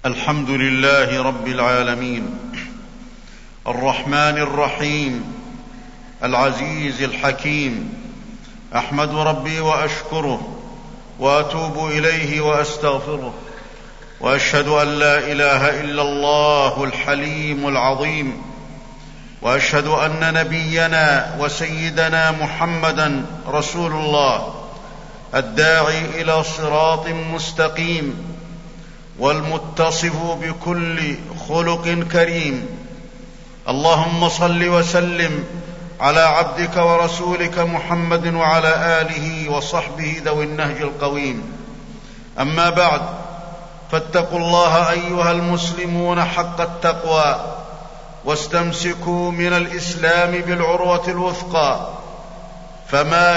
الحمد لله رب العالمين، الرحمن الرحيم، العزيز الحكيم. أحمد ربي وأشكره وأتوب إليه وأستغفره، وأشهد أن لا إله إلا الله الحليم العظيم، وأشهد أن نبينا وسيدنا محمدًا رسول الله الداعي إلى صراط مستقيم، والمتصف بكل خلق كريم. اللهم صل وسلم على عبدك ورسولك محمد وعلى آله وصحبه ذوي النهج القويم. أما بعد، فاتقوا الله أيها المسلمون حق التقوى، واستمسكوا من الإسلام بالعروة الوثقى، فما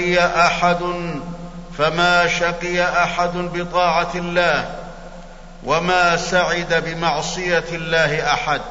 شقي أحد بطاعة الله، وما سعد بمعصية الله أحد.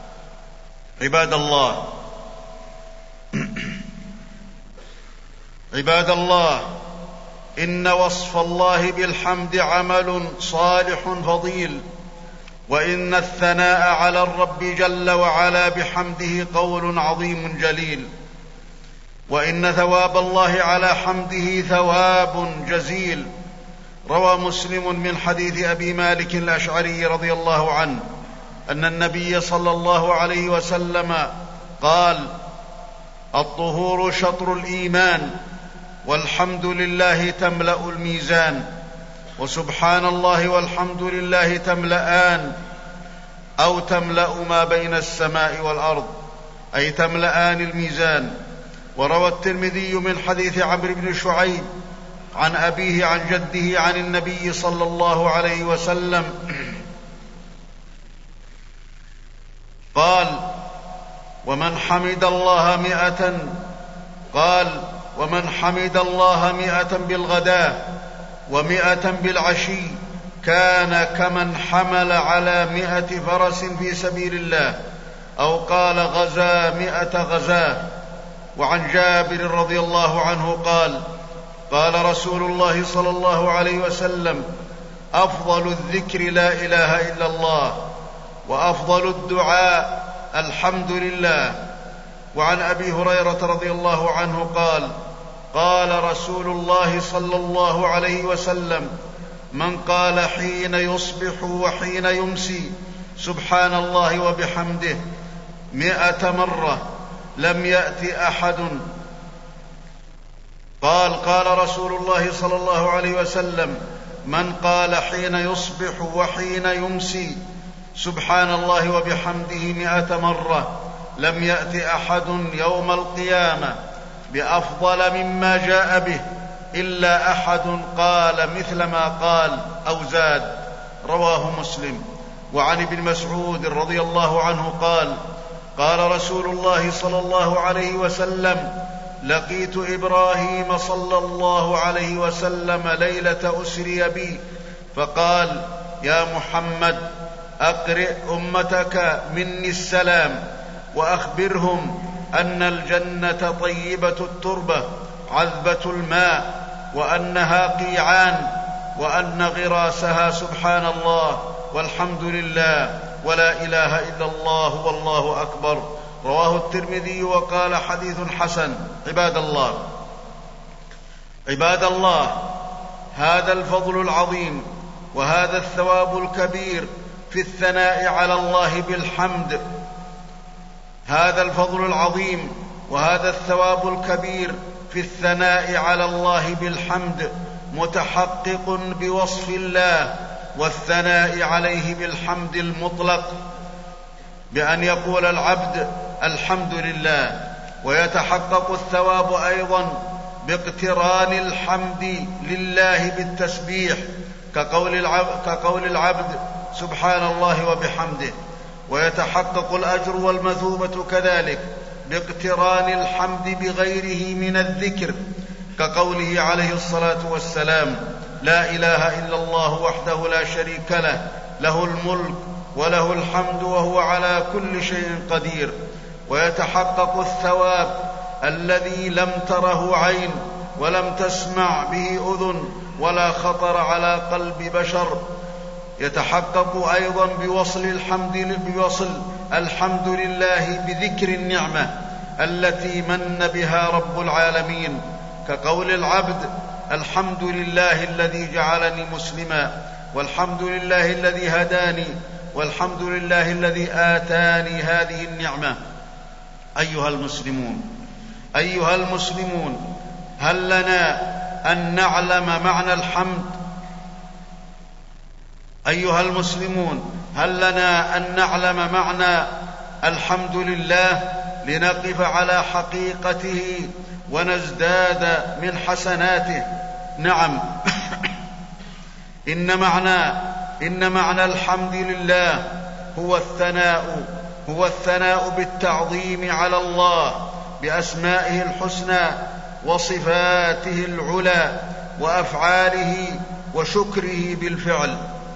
عباد الله، إن وصف الله بالحمد عمل صالح فضيل، وإن الثناء على الرب جل وعلا بحمده قول عظيم جليل، وإن ثواب الله على حمده ثواب جزيل. روى مسلم من حديث أبي مالك الأشعري رضي الله عنه أن النبي صلى الله عليه وسلم قال: الطهور شطر الإيمان، والحمد لله تملأ الميزان، وسبحان الله والحمد لله تملأان، أو تملأ ما بين السماء والأرض، أي تملأان الميزان. وروى الترمذي من حديث عمرو بن شعيب عن أبيه عن جده عن النبي صلى الله عليه وسلم قال: ومن حمد الله 100 بالغداة 100 بالعشي كان كمن حمل على 100 فرس في سبيل الله، أو قال غزا 100 غزاة. وعن جابر رضي الله عنه قال: قال رسول الله صلى الله عليه وسلم: أفضل الذكر لا إله إلا الله، وأفضل الدعاء الحمد لله. وعن أبي هريرة رضي الله عنه قال: قال رسول الله صلى الله عليه وسلم: من قال حين يصبح وحين يمسي سبحان الله وبحمده 100 مرة لم يأت أحد. قال رسول الله صلى الله عليه وسلم: من قال حين يصبح وحين يمسي سبحان الله وبحمده 100 مرة لم يأت أحد يوم القيامة بأفضل مما جاء به إلا أحد قال مثل ما قال أو زاد. رواه مسلم. وعن ابن مسعود رضي الله عنه قال: قال رسول الله صلى الله عليه وسلم: لقيت إبراهيم صلى الله عليه وسلم ليلة أسري بي، فقال: يا محمد، أقرئ أمتك مني السلام، وأخبرهم أن الجنة طيبة التربة عذبة الماء، وأنها قيعان، وأن غراسها سبحان الله والحمد لله ولا إله إلا الله والله أكبر. رواه الترمذي وقال: حديث حسن. عباد الله، هذا الفضل العظيم وهذا الثواب الكبير في الثناء على الله بالحمد. هذا الفضل العظيم وهذا الثواب الكبير في الثناء على الله بالحمد متحقق بوصف الله والثناء عليه بالحمد المطلق، بأن يقول العبد الحمد لله. ويتحقق الثواب أيضا باقتران الحمد لله بالتسبيح، كقول العبد سبحان الله وبحمده. ويتحقق الأجر والمثوبة كذلك باقتران الحمد بغيره من الذكر، كقوله عليه الصلاة والسلام: لا إله إلا الله وحده لا شريك له، له الملك وله الحمد وهو على كل شيء قدير. ويتحقق الثواب الذي لم تره عين ولم تسمع به أذن ولا خطر على قلب بشر، يتحقق أيضا بوصل الحمد لله بذكر النعمة التي من بها رب العالمين، كقول العبد: الحمد لله الذي جعلني مسلما، والحمد لله الذي هداني، والحمد لله الذي آتاني هذه النعمة. أيها المسلمون، هل لنا أن نعلم معنى الحمد؟ أيها المسلمون، هل لنا أن نعلم معنى الحمد لله لنقف على حقيقته ونزداد من حسناته؟ نعم. إن معنى الحمد لله هو الثناء بالتعظيم على الله بأسمائه الحسنى وصفاته العلى وأفعاله، وشكره بالفعل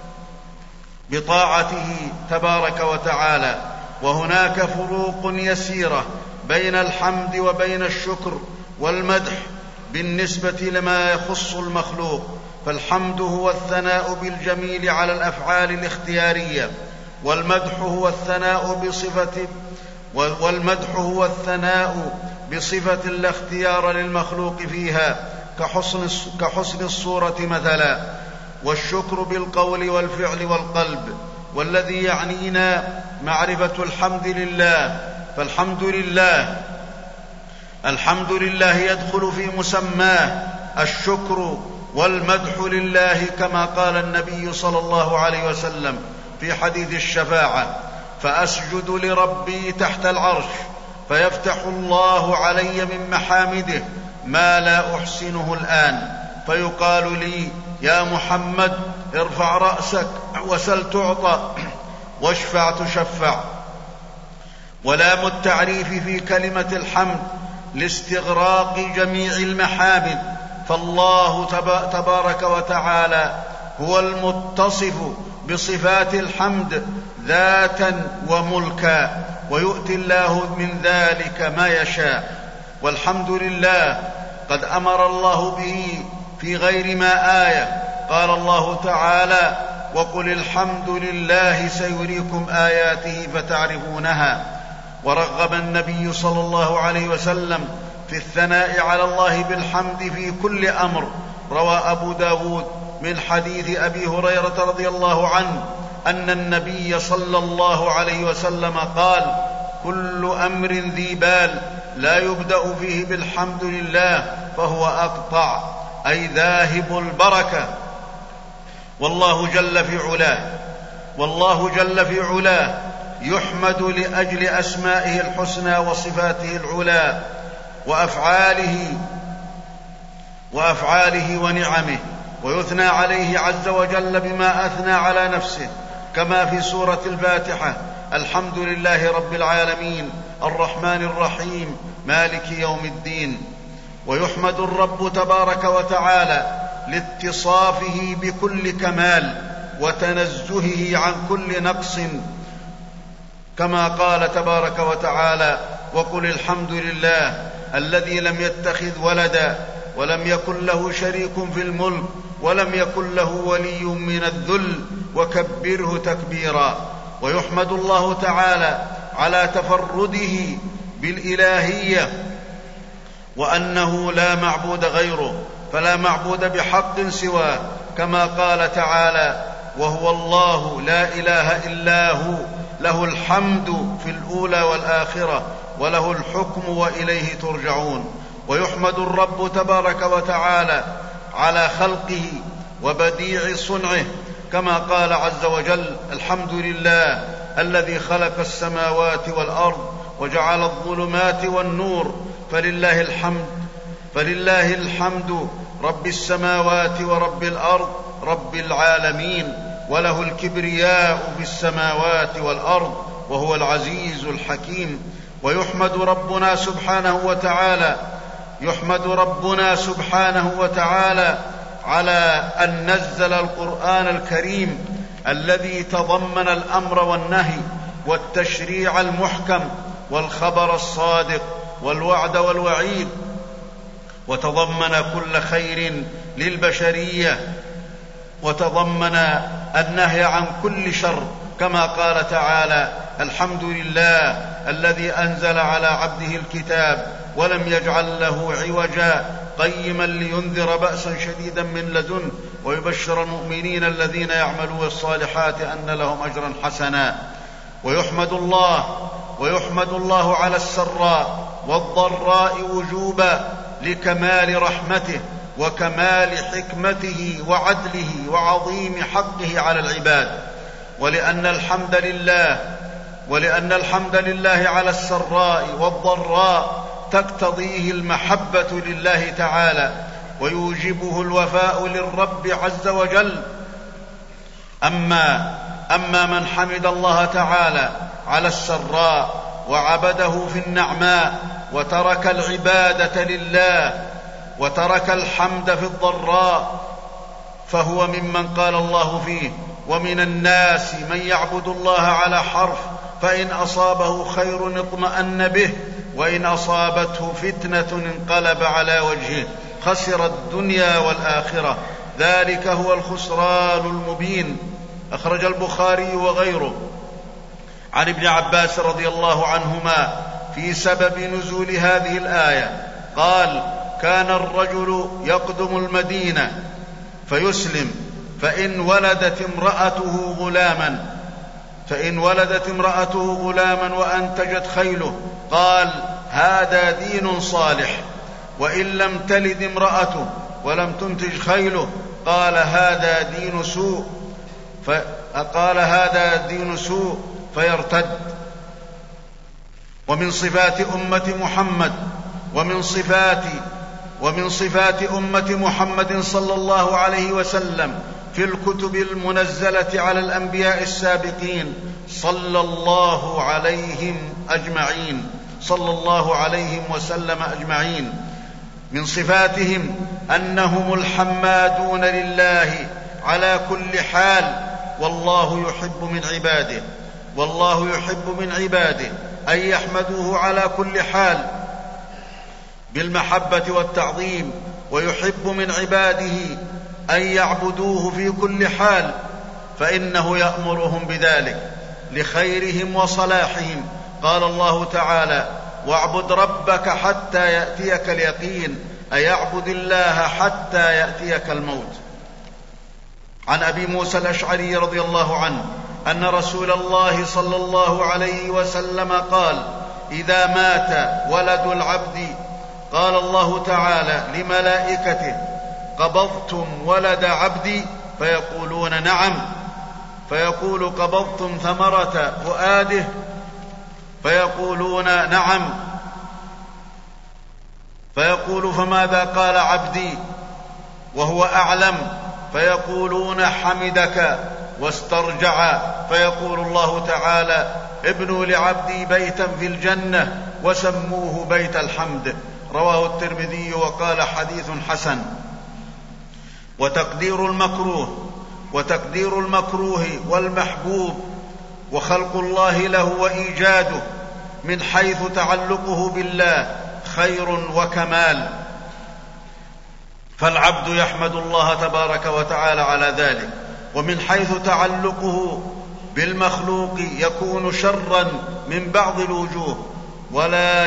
بطاعته تبارك وتعالى. وهناك فروق يسيرة بين الحمد وبين الشكر والمدح بالنسبة لما يخص المخلوق. فالحمد هو الثناء بالجميل على الأفعال الاختيارية، والمدح هو الثناء بصفة لا اختيار للمخلوق فيها، كحسن الصورة مثلا. والشكر بالقول والفعل والقلب. والذي يعنينا معرفة الحمد لله، فالحمد لله يدخل في مسماه الشكر والمدح لله، كما قال النبي صلى الله عليه وسلم في حديث الشفاعة: فأسجد لربي تحت العرش فيفتح الله علي من محامده ما لا أحسنه الآن، فيقال لي: يا محمد، ارفع رأسك وسل تعطى واشفع تشفع. ولام التعريف في كلمة الحمد لاستغراق جميع المحامد، فالله تبارك وتعالى هو المتصف بصفات الحمد ذاتا وملكا، ويؤتي الله من ذلك ما يشاء. والحمد لله قد أمر الله به في غير ما آية. قال الله تعالى: وقل الحمد لله سيريكم آياته فتعرفونها. ورغب النبي صلى الله عليه وسلم في الثناء على الله بالحمد في كل أمر. روى أبو داود من حديث أبي هريرة رضي الله عنه أن النبي صلى الله عليه وسلم قال: كل أمر ذي بال لا يبدأ فيه بالحمد لله فهو أقطع، أي ذاهب البركة. والله جل في علاه يحمد لأجل أسمائه الحسنى وصفاته العلى وأفعاله ونعمه، ويثنى عليه عز وجل بما أثنى على نفسه، كما في سورة الفاتحة: الحمد لله رب العالمين الرحمن الرحيم مالك يوم الدين. ويحمد الرب تبارك وتعالى لاتصافه بكل كمال وتنزهه عن كل نقص، كما قال تبارك وتعالى: وقل الحمد لله الذي لم يتخذ ولدا ولم يكن له شريك في الملك ولم يكن له ولي من الذل وكبره تكبيرا. ويحمد الله تعالى على تفرده بالإلهية، وأنه لا معبود غيره، فلا معبود بحق سواه، كما قال تعالى: وهو الله لا إله إلا هو له الحمد في الأولى والآخرة وله الحكم وإليه ترجعون. ويحمد الرب تبارك وتعالى على خلقه وبديع صنعه، كما قال عز وجل: الحمد لله الذي خلق السماوات والأرض وجعل الظلمات والنور، فلله الحمد رب السماوات ورب الأرض رب العالمين، وله الكبرياء في السماوات والأرض وهو العزيز الحكيم. ويحمد ربنا سبحانه وتعالى على أن نزل القرآن الكريم الذي تضمن الأمر والنهي والتشريع المحكم والخبر الصادق والوعد والوعيد، وتضمن كل خير للبشرية وتضمن النهي عن كل شر، كما قال تعالى: الحمد لله الذي أنزل على عبده الكتاب ولم يجعل له عوجا قيما لينذر بأسا شديدا من لدنه ويبشر المؤمنين الذين يعملون الصالحات أن لهم أجرا حسنا. ويحمد الله على السراء والضراء وجوبا لكمال رحمته وكمال حكمته وعدله وعظيم حقه على العباد، ولأن الحمد لله على السراء والضراء تقتضيه المحبة لله تعالى ويوجبه الوفاء للرب عز وجل. أما من حمد الله تعالى على السراء وعبده في النعماء وترك العبادة لله وترك الحمد في الضراء فهو ممن قال الله فيه: ومن الناس من يعبد الله على حرف فإن أصابه خير اطمأن به وإن أصابته فتنة انقلب على وجهه خسر الدنيا والآخرة ذلك هو الخسران المبين. أخرج البخاري وغيره عن ابن عباس رضي الله عنهما في سبب نزول هذه الآية قال: كان الرجل يقدم المدينة فيسلم فإن ولدت امرأته غلاما وأنتجت خيله قال: هذا دين صالح. وإن لم تلد امرأته ولم تنتج خيله قال: هذا دين سوء فيرتد. ومن صفات أمة محمد صلى الله عليه وسلم في الكتب المنزلة على الأنبياء السابقين صلى الله عليهم وسلم أجمعين، من صفاتهم أنهم الحمادون لله على كل حال، والله يحب من عباده أن يحمدوه على كل حال بالمحبة والتعظيم، ويحب من عباده أن يعبدوه في كل حال، فإنه يأمرهم بذلك لخيرهم وصلاحهم. قال الله تعالى: واعبد ربك حتى يأتيك اليقين، أيعبد الله حتى يأتيك الموت. عن أبي موسى الأشعري رضي الله عنه أن رسول الله صلى الله عليه وسلم قال: إذا مات ولد العبد قال الله تعالى لملائكته: قبضتم ولد عبدي؟ فيقولون: نعم. فيقول: قبضتم ثمرة فؤاده؟ فيقولون: نعم. فيقول: فماذا قال عبدي وهو أعلم؟ فيقولون: حمدك واسترجع. فيقول الله تعالى: ابنوا لعبدي بيتا في الجنة وسموه بيت الحمد. رواه الترمذي وقال: حديث حسن. وتقدير المكروه والمحبوب وخلق الله له وإيجاده من حيث تعلقه بالله خير وكمال، فالعبد يحمد الله تبارك وتعالى على ذلك. ومن حيث تعلقه بالمخلوق يكون شرا من بعض الوجوه، ولا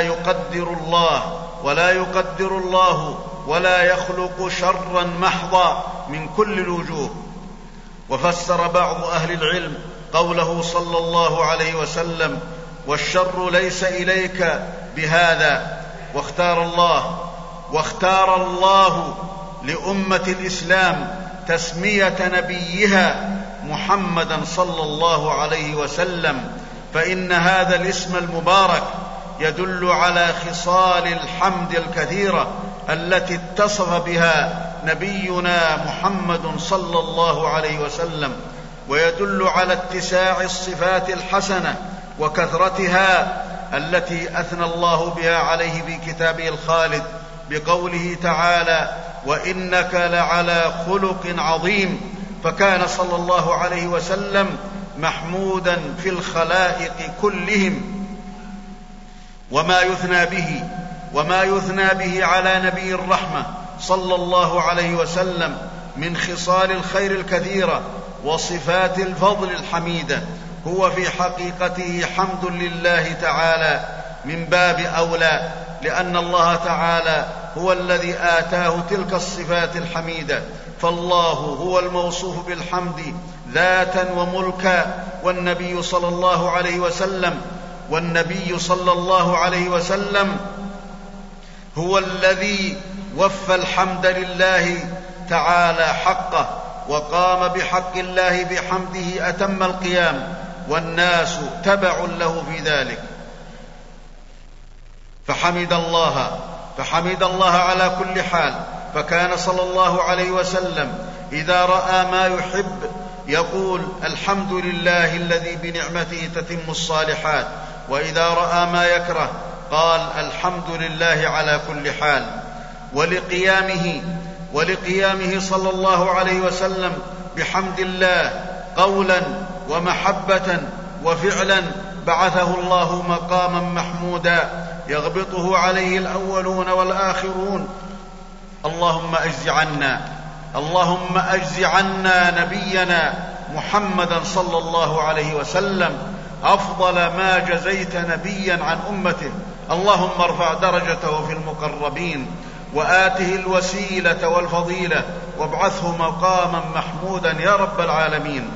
يقدر الله ولا يخلق شرا محضا من كل الوجوه. وفسر بعض أهل العلم قوله صلى الله عليه وسلم: والشر ليس إليك بهذا. واختار الله لأمة الإسلام تسمية نبيها محمدا صلى الله عليه وسلم، فإن هذا الاسم المبارك يدل على خصال الحمد الكثيرة التي اتصف بها نبينا محمد صلى الله عليه وسلم، ويدل على اتساع الصفات الحسنة وكثرتها التي أثنى الله بها عليه في كتابه الخالد بقوله تعالى: وإنك لعلى خلق عظيم. فكان صلى الله عليه وسلم محمودا في الخلائق كلهم. وما يثنى به على نبي الرحمة صلى الله عليه وسلم من خصال الخير الكثيرة وصفات الفضل الحميدة، هو في حقيقته حمد لله تعالى من باب أولى، لأن الله تعالى هو الذي آتاه تلك الصفات الحميدة، فالله هو الموصوف بالحمد ذاتا وملكا، والنبي صلى الله عليه وسلم هو الذي وفى الحمد لله تعالى حقه، وقام بحق الله بحمده أتم القيام، والناس تبع له في ذلك. فحمد الله على كل حال، فكان صلى الله عليه وسلم إذا رأى ما يحب يقول الحمد لله الذي بنعمته تتم الصالحات، وإذا رأى ما يكره قال الحمد لله على كل حال. ولقيامه صلى الله عليه وسلم بحمد الله قولا ومحبة وفعلا بعثه الله مقاما محمودا يغبطه عليه الأولون والآخرون. اللهم أجز عنا نبينا محمدا صلى الله عليه وسلم أفضل ما جزيت نبيا عن أمته، اللهم ارفع درجته في المقربين، وآته الوسيلة والفضيلة، وابعثه مقاما محمودا يا رب العالمين.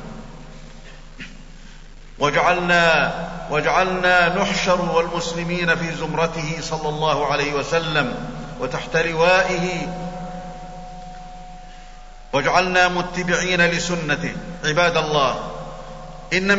واجعلنا نحشر والمسلمين في زمرته صلى الله عليه وسلم وتحت لوائه، واجعلنا متبعين لسنته. عباد الله، إن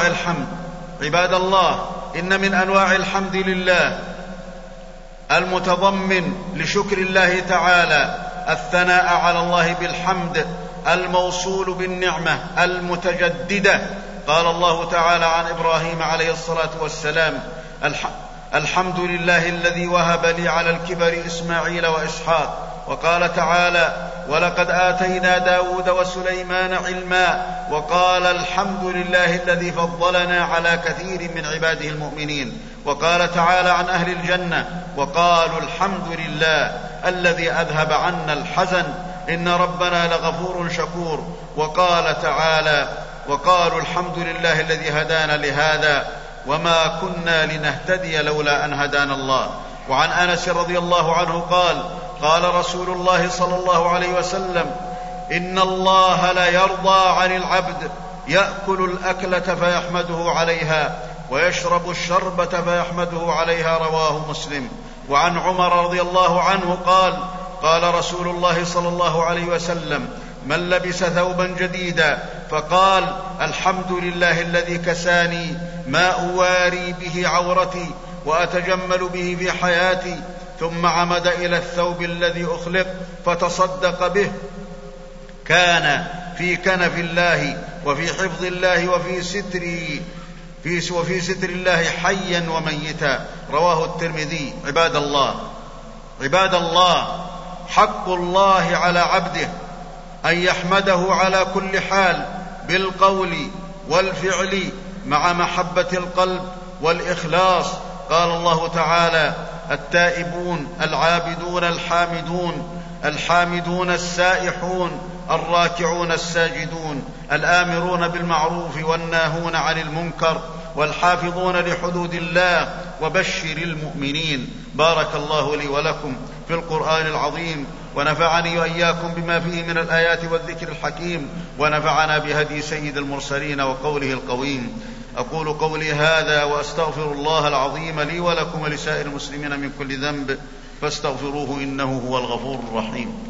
من أنواع الحمد لله المتضمن لشكر الله تعالى الثناء على الله بالحمد الموصول بالنعمة المتجددة. قال الله تعالى عن إبراهيم عليه الصلاة والسلام: الحمد لله الذي وهب لي على الكبر إسماعيل وإسحاق. وقال تعالى: ولقد آتينا داود وسليمان علما. وقال: الحمد لله الذي فضلنا على كثير من عباده المؤمنين. وقال تعالى عن أهل الجنة: وقالوا الحمد لله الذي أذهب عنا الحزن إن ربنا لغفور شكور. وقال تعالى: وقالوا الحمد لله الذي هدانا لهذا وما كنا لنهتدي لولا أن هدانا الله. وعن أنس رضي الله عنه قال: قال رسول الله صلى الله عليه وسلم: إن الله لا يرضى عن العبد يأكل الأكلة فيحمده عليها ويشرب الشربة فيحمده عليها. رواه مسلم. وعن عمر رضي الله عنه قال: قال رسول الله صلى الله عليه وسلم: من لبس ثوبا جديدا فقال: الحمد لله الذي كساني ما أواري به عورتي وأتجمل به في حياتي، ثم عمد إلى الثوب الذي أخلق فتصدق به، كان في كنف الله وفي حفظ الله وفي ستر الله حيا وميتا. رواه الترمذي. عباد الله، حق الله على عبده أن يحمده على كل حال بالقول والفعل مع محبة القلب والإخلاص. قال الله تعالى: التائبون العابدون الحامدون السائحون الراكعون الساجدون الآمرون بالمعروف والناهون عن المنكر والحافظون لحدود الله وبشر المؤمنين. بارك الله لي ولكم في القرآن العظيم، ونفعني وإياكم بما فيه من الآيات والذكر الحكيم، ونفعنا بهدي سيد المرسلين وقوله القويم. أقول قولي هذا وأستغفر الله العظيم لي ولكم ولسائر المسلمين من كل ذنب، فاستغفروه إنه هو الغفور الرحيم.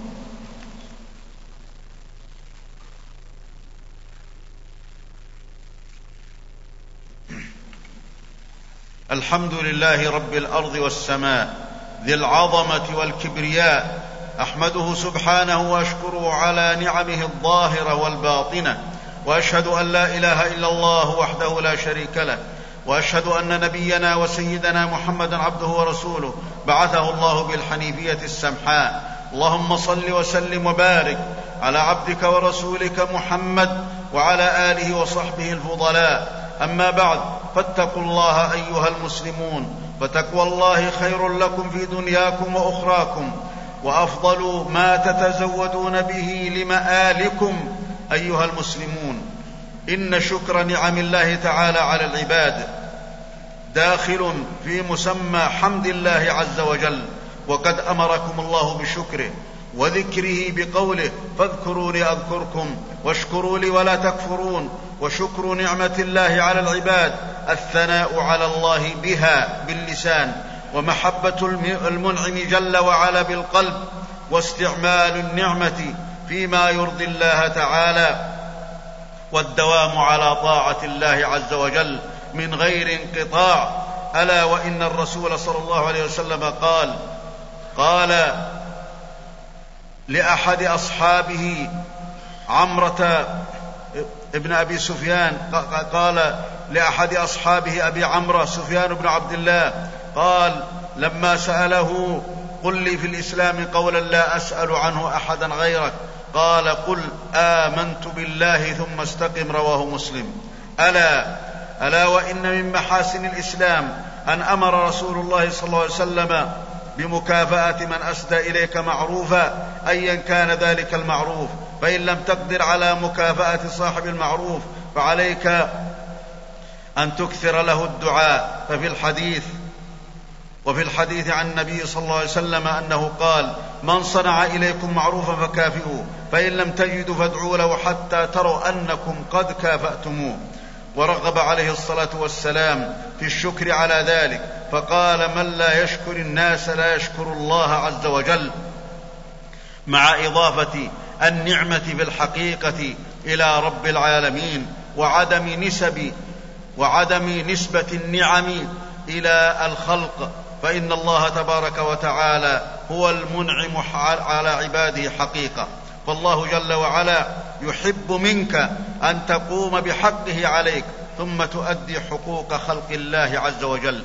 الحمد لله رب الأرض والسماء ذي العظمة والكبرياء، أحمده سبحانه وأشكره على نعمه الظاهرة والباطنة، وأشهد أن لا إله إلا الله وحده لا شريك له، وأشهد أن نبينا وسيدنا محمدا عبده ورسوله بعثه الله بالحنيفية السمحاء. اللهم صل وسلم وبارك على عبدك ورسولك محمد وعلى آله وصحبه الفضلاء. أما بعد، فاتقوا الله أيها المسلمون، فتقوى الله خير لكم في دنياكم وأخراكم. وأفضل ما تتزودون به لمآلكم أيها المسلمون. إن شكر نعم الله تعالى على العباد داخل في مسمى حمد الله عز وجل، وقد أمركم الله بشكره وذكره بقوله: فاذكروني أذكركم واشكروا لي ولا تكفرون. وشكر نعمة الله على العباد الثناء على الله بها باللسان، ومحبة المنعم جل وعلا بالقلب، واستعمال النعمة فيما يرضي الله تعالى، والدوام على طاعة الله عز وجل من غير انقطاع. ألا وإن الرسول صلى الله عليه وسلم قال لأحد أصحابه عمرة ابن أبي سفيان، قال لأحد أصحابه أبي عمرو سفيان بن عبد الله، قال لما سأله: قل لي في الإسلام قولا لا أسأل عنه أحدا غيرك، قال: قل آمنت بالله ثم استقم. رواه مسلم. ألا وإن من محاسن الإسلام أن أمر رسول الله صلى الله عليه وسلم بمكافأة من أسدى إليك معروفا أيا كان ذلك المعروف، فإن لم تقدر على مكافأة صاحب المعروف فعليك أن تكثر له الدعاء. وفي الحديث عن النبي صلى الله عليه وسلم أنه قال: من صنع إليكم معروفا فكافئوه، فإن لم تجدوا فادعوا له حتى تروا أنكم قد كافأتموه. ورغب عليه الصلاة والسلام في الشكر على ذلك، فقال: من لا يشكر الناس لا يشكر الله عز وجل، مع إضافة النعمة في الحقيقة إلى رب العالمين، وعدم نسبة النعم إلى الخلق، فإن الله تبارك وتعالى هو المنعم على عباده حقيقة. فالله جل وعلا يحب منك أن تقوم بحقه عليك، ثم تؤدي حقوق خلق الله عز وجل.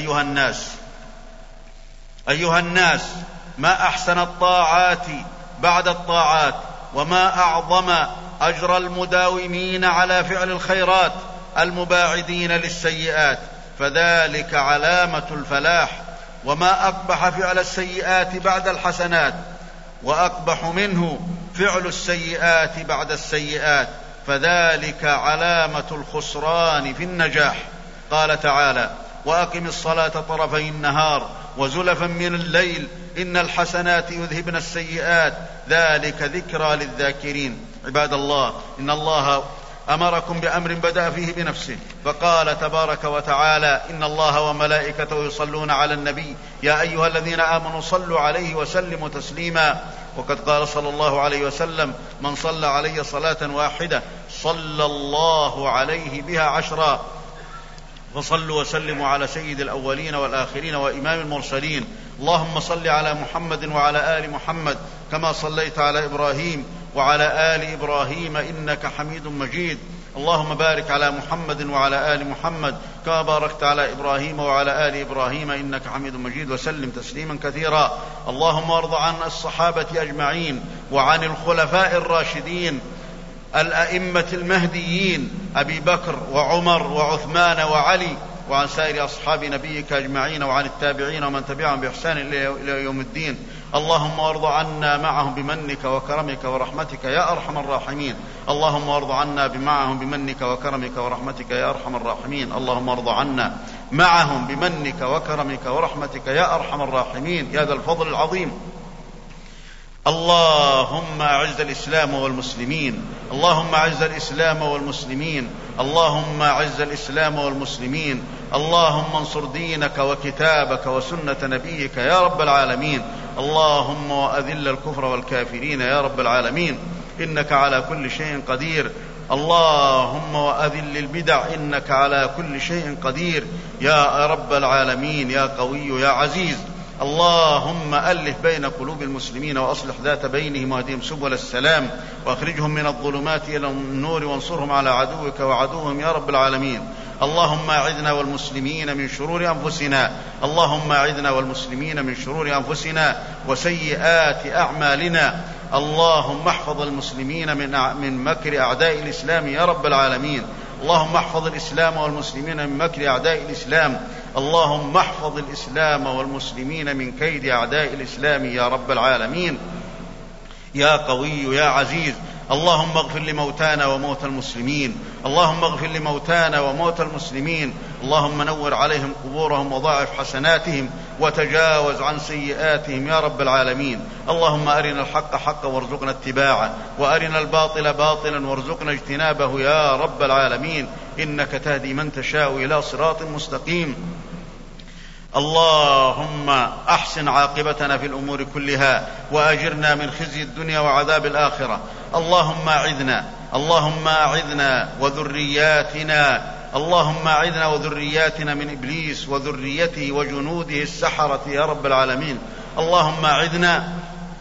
أيها الناس، ما أحسن الطاعات بعد الطاعات، وما أعظم أجر المداومين على فعل الخيرات المباعدين للسيئات، فذلك علامة الفلاح. وما أقبح فعل السيئات بعد الحسنات، وأقبح منه فعل السيئات بعد السيئات، فذلك علامة الخسران في النجاح. قال تعالى: وأقم الصلاة طرفي النهار وزلفا من الليل إن الحسنات يذهبن السيئات ذلك ذكرى للذاكرين. عباد الله، إن الله أمركم بأمر بدأ فيه بنفسه، فقال تبارك وتعالى: إن الله وملائكته يصلون على النبي يا أيها الذين آمنوا صلوا عليه وسلموا تسليما. وقد قال صلى الله عليه وسلم: من صلى علي صلاة واحدة صلى الله عليه بها 10. فصلوا وسلموا على سيد الأولين والآخرين وإمام المرسلين. اللهم صل على محمد وعلى آل محمد كما صليت على إبراهيم وعلى آل إبراهيم إنك حميد مجيد. اللهم بارك على محمد وعلى آل محمد كما باركت على إبراهيم وعلى آل إبراهيم إنك حميد مجيد، وسلم تسليما كثيرا. اللهم وارض عن الصحابة أجمعين، وعن الخلفاء الراشدين الأئمة المهديين أبي بكر وعمر وعثمان وعلي، وعن سائر أصحاب نبيك أجمعين، وعن التابعين ومن تبعهم بإحسان إلى يوم الدين. اللهم وارض عنا معهم بمنك وكرمك ورحمتك يا أرحم الراحمين. اللهم وارض عنا معهم بمنك وكرمك ورحمتك يا أرحم الراحمين. اللهم وارض عنا معهم بمنك وكرمك ورحمتك يا أرحم الراحمين يا ذا الفضل العظيم. اللهم أعز الإسلام والمسلمين، اللهم أعز الإسلام والمسلمين، اللهم أعز الإسلام والمسلمين. اللهم انصر دينك وكتابك وسنة نبيك يا رب العالمين. اللهم وأذل الكفر والكافرين يا رب العالمين إنك على كل شيء قدير. اللهم وأذل البدع إنك على كل شيء قدير يا رب العالمين يا قوي يا عزيز. اللهم ألف بين قلوب المسلمين وأصلح ذات بينهم واهدهم سبل السلام وأخرجهم من الظلمات إلى النور وانصرهم على عدوك وعدوهم يا رب العالمين. اللهم أعذنا والمسلمين من شرور أنفسنا، اللهم أعذنا والمسلمين من شرور أنفسنا وسيئات أعمالنا. اللهم احفظ المسلمين من مكر أعداء الإسلام يا رب العالمين. اللهم احفظ الإسلام والمسلمين من مكر أعداء الإسلام. اللهم احفظ الإسلام والمسلمين من كيد أعداء الإسلام يا رب العالمين يا قوي يا عزيز. اللهم اغفر لموتانا وموتى المسلمين. اللهم اغفر لموتانا وموتى المسلمين. اللهم نور عليهم قبورهم وضاعف حسناتهم وتجاوز عن سيئاتهم يا رب العالمين. اللهم أرنا الحق حقا وارزقنا اتباعه، وأرنا الباطل باطلا وارزقنا اجتنابه يا رب العالمين، إنك تهدي من تشاء إلى صراط مستقيم. اللهم أحسن عاقبتنا في الأمور كلها وأجرنا من خزي الدنيا وعذاب الآخرة. اللهم أعذنا وذرياتنا من إبليس وذريته وجنوده السحرة يا رب العالمين. اللهم أعذنا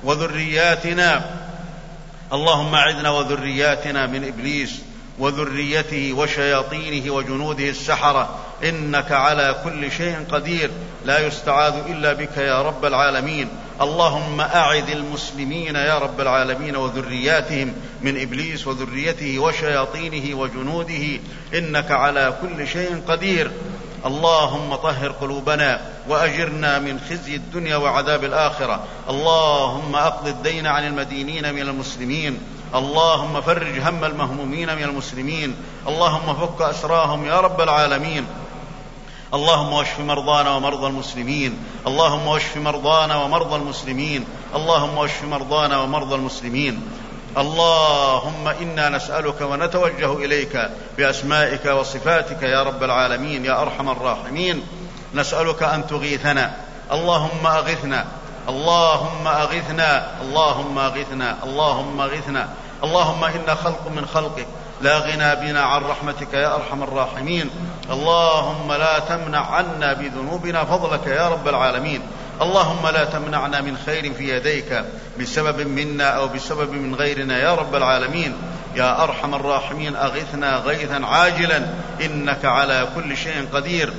وذرياتنا من إبليس وذريته وشياطينه وجنوده السحرة، إنك على كل شيء قدير، لا يستعاذ إلا بك يا رب العالمين. اللهم أعذ المسلمين يا رب العالمين وذرياتهم من إبليس وذريته وشياطينه وجنوده، إنك على كل شيء قدير. اللهم طهر قلوبنا وأجرنا من خزي الدنيا وعذاب الآخرة. اللهم أقض الدين عن المدينين من المسلمين. اللهم فرج هم المهمومين من المسلمين. اللهم فك أسراهم يا رب العالمين. اللهم واشف مرضانا ومرضى المسلمين. اللهم واشف مرضانا ومرضى المسلمين. اللهم واشف مرضانا ومرضى المسلمين. اللهم إنا نسألك ونتوجه إليك بأسمائك وصفاتك يا رب العالمين يا أرحم الراحمين. نسألك أن تغيثنا. اللهم أغثنا، اللهم أغثنا، اللهم أغثنا، اللهم أغثنا. اللهم إنا خلق من خلقك لا غنى بنا عن رحمتك يا أرحم الراحمين. اللهم لا تمنع عنا بذنوبنا فضلك يا رب العالمين. اللهم لا تمنعنا من خير في يديك بسبب منا أو بسبب من غيرنا يا رب العالمين يا أرحم الراحمين. أغثنا غيثا عاجلا إنك على كل شيء قدير.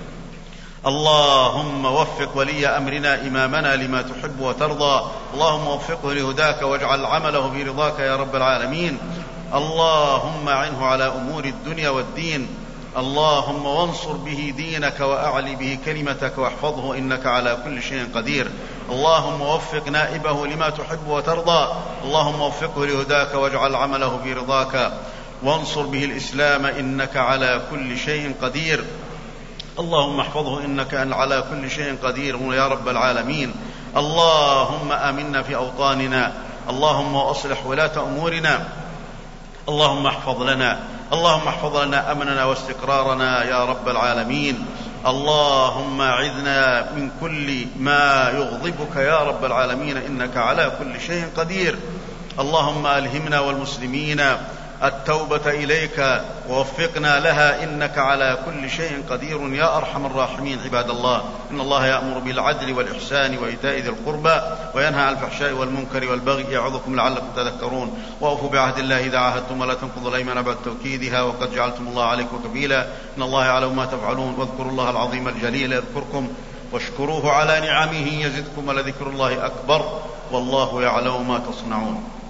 اللهم وفق ولي أمرنا إمامنا لما تحب وترضى. اللهم وفقه لهداك واجعل عمله في رضاك يا رب العالمين. اللهم أعنه على أمور الدنيا والدين. اللهم وانصر به دينك وأعلي به كلمتك واحفظه إنك على كل شيء قدير. اللهم وفق نائبه لما تحب وترضى. اللهم وفقه لهداك واجعل عمله في رضاك وانصر به الإسلام إنك على كل شيء قدير. اللهم احفظه إنك على كل شيء قدير يا رب العالمين. اللهم آمنا في أوطاننا. اللهم أصلح ولاة أمورنا. اللهم احفظ لنا أمننا واستقرارنا يا رب العالمين. اللهم أعذنا من كل ما يغضبك يا رب العالمين إنك على كل شيء قدير. اللهم ألهمنا والمسلمين التوبة إليك ووفقنا لها إنك على كل شيء قدير يا أرحم الراحمين. عباد الله، إن الله يأمر بالعدل والإحسان وإيتاء ذي القربى وينهى عن الفحشاء والمنكر والبغي يعظكم لعلكم تذكرون. وأوفوا بعهد الله إذا عاهدتم ولا تنقضوا الأيمان بعد توكيدها وقد جعلتم الله عليكم كفيلا إن الله يعلم ما تفعلون. واذكروا الله العظيم الجليل يذكركم واشكروه على نعمه يزدكم ولذكر الله أكبر والله يعلم ما تصنعون.